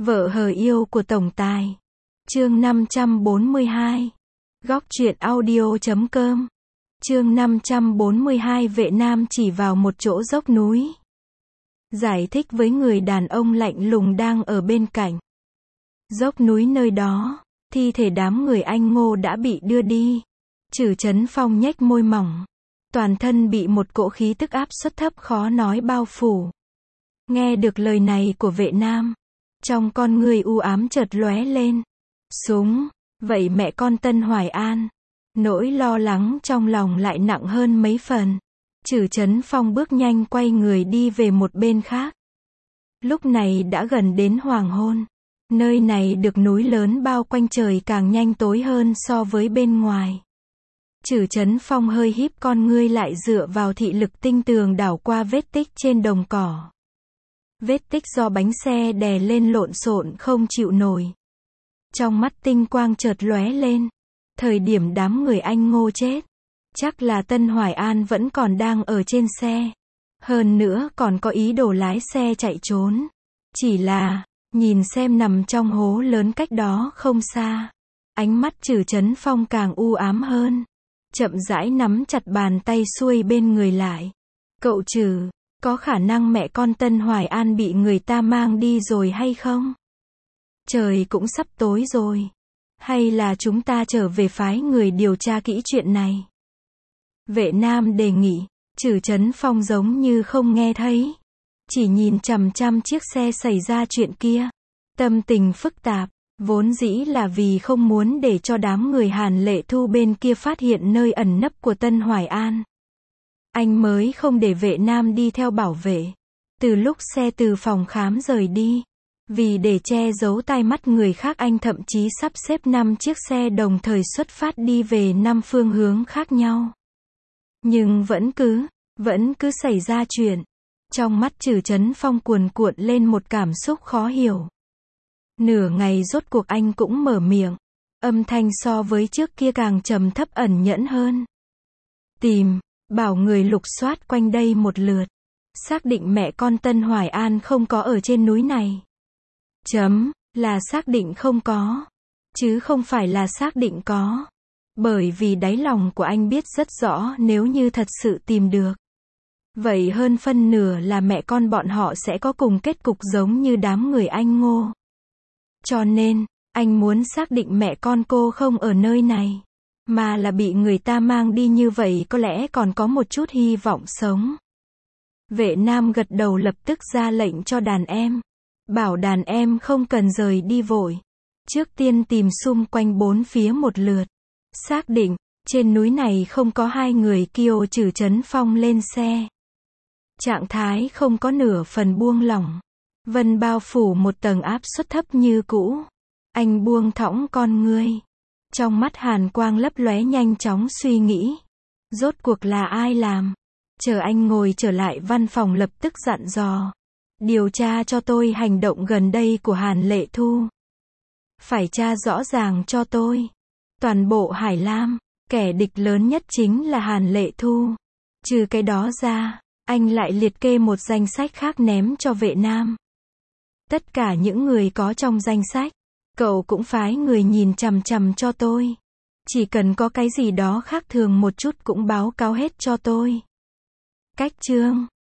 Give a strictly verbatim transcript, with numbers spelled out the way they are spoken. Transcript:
Vợ hờ yêu của tổng tài. Chương năm trăm bốn mươi hai. Góc truyện audio chấm com. Chương năm trăm bốn mươi hai. Vệ nam chỉ vào một chỗ dốc núi, giải thích với người đàn ông lạnh lùng đang ở bên cạnh. Dốc núi nơi đó, thi thể đám người anh Ngô đã bị đưa đi. Trử Chấn Phong nhếch môi mỏng, toàn thân bị một cỗ khí tức áp suất thấp khó nói bao phủ. Nghe được lời này của vệ nam, trong con người u ám chợt lóe lên. Súng, vậy mẹ con Tân Hoài An. Nỗi lo lắng trong lòng lại nặng hơn mấy phần. Trử Chấn Phong bước nhanh quay người đi về một bên khác. Lúc này đã gần đến hoàng hôn. Nơi này được núi lớn bao quanh, trời càng nhanh tối hơn so với bên ngoài. Trử Chấn Phong hơi híp con ngươi lại, dựa vào thị lực tinh tường đảo qua vết tích trên đồng cỏ. Vết tích do bánh xe đè lên lộn xộn không chịu nổi. Trong mắt tinh quang chợt lóe lên. Thời điểm đám người anh Ngô chết, chắc là Tân Hoài An vẫn còn đang ở trên xe. Hơn nữa còn có ý đồ lái xe chạy trốn. Chỉ là, nhìn xem nằm trong hố lớn cách đó không xa. Ánh mắt Trử Chấn Phong càng u ám hơn. Chậm rãi nắm chặt bàn tay xuôi bên người lại. Cậu Trử, có khả năng mẹ con Tân Hoài An bị người ta mang đi rồi hay không? Trời cũng sắp tối rồi. Hay là chúng ta trở về phái người điều tra kỹ chuyện này? Vệ nam đề nghị. Trử Chấn Phong giống như không nghe thấy. Chỉ nhìn chằm chằm chiếc xe xảy ra chuyện kia. Tâm tình phức tạp. Vốn dĩ là vì không muốn để cho đám người Hàn Lệ Thu bên kia phát hiện nơi ẩn nấp của Tân Hoài An. Anh mới không để vệ nam đi theo bảo vệ. Từ lúc xe từ phòng khám rời đi, vì để che giấu tai mắt người khác, anh thậm chí sắp xếp năm chiếc xe đồng thời xuất phát đi về năm phương hướng khác nhau. Nhưng vẫn cứ, vẫn cứ xảy ra chuyện. Trong mắt Trử Chấn Phong cuồn cuộn lên một cảm xúc khó hiểu. Nửa ngày rốt cuộc anh cũng mở miệng. Âm thanh so với trước kia càng trầm thấp ẩn nhẫn hơn. Tìm, bảo người lục soát quanh đây một lượt. Xác định mẹ con Tân Hoài An không có ở trên núi này. Chấm, là xác định không có. Chứ không phải là xác định có. Bởi vì đáy lòng của anh biết rất rõ, nếu như thật sự tìm được, vậy hơn phân nửa là mẹ con bọn họ sẽ có cùng kết cục giống như đám người anh Ngô. Cho nên, anh muốn xác định mẹ con cô không ở nơi này, mà là bị người ta mang đi, như vậy có lẽ còn có một chút hy vọng sống. Vệ nam gật đầu, lập tức ra lệnh cho đàn em. Bảo đàn em không cần rời đi vội. Trước tiên tìm xung quanh bốn phía một lượt. Xác định, trên núi này không có hai người Kiều. Trử Chấn Phong lên xe. Trạng thái không có nửa phần buông lỏng. Vân bao phủ một tầng áp suất thấp như cũ. Anh buông thõng con ngươi. Trong mắt hàn quang lấp lóe, nhanh chóng suy nghĩ. Rốt cuộc là ai làm? Chờ anh ngồi trở lại văn phòng, lập tức dặn dò. Điều tra cho tôi hành động gần đây của Hàn Lệ Thu. Phải tra rõ ràng cho tôi. Toàn bộ Hải Lam, kẻ địch lớn nhất chính là Hàn Lệ Thu. Trừ cái đó ra, anh lại liệt kê một danh sách khác ném cho vệ nam. Tất cả những người có trong danh sách, cậu cũng phái người nhìn chằm chằm cho tôi. Chỉ cần có cái gì đó khác thường một chút cũng báo cáo hết cho tôi. Cách chương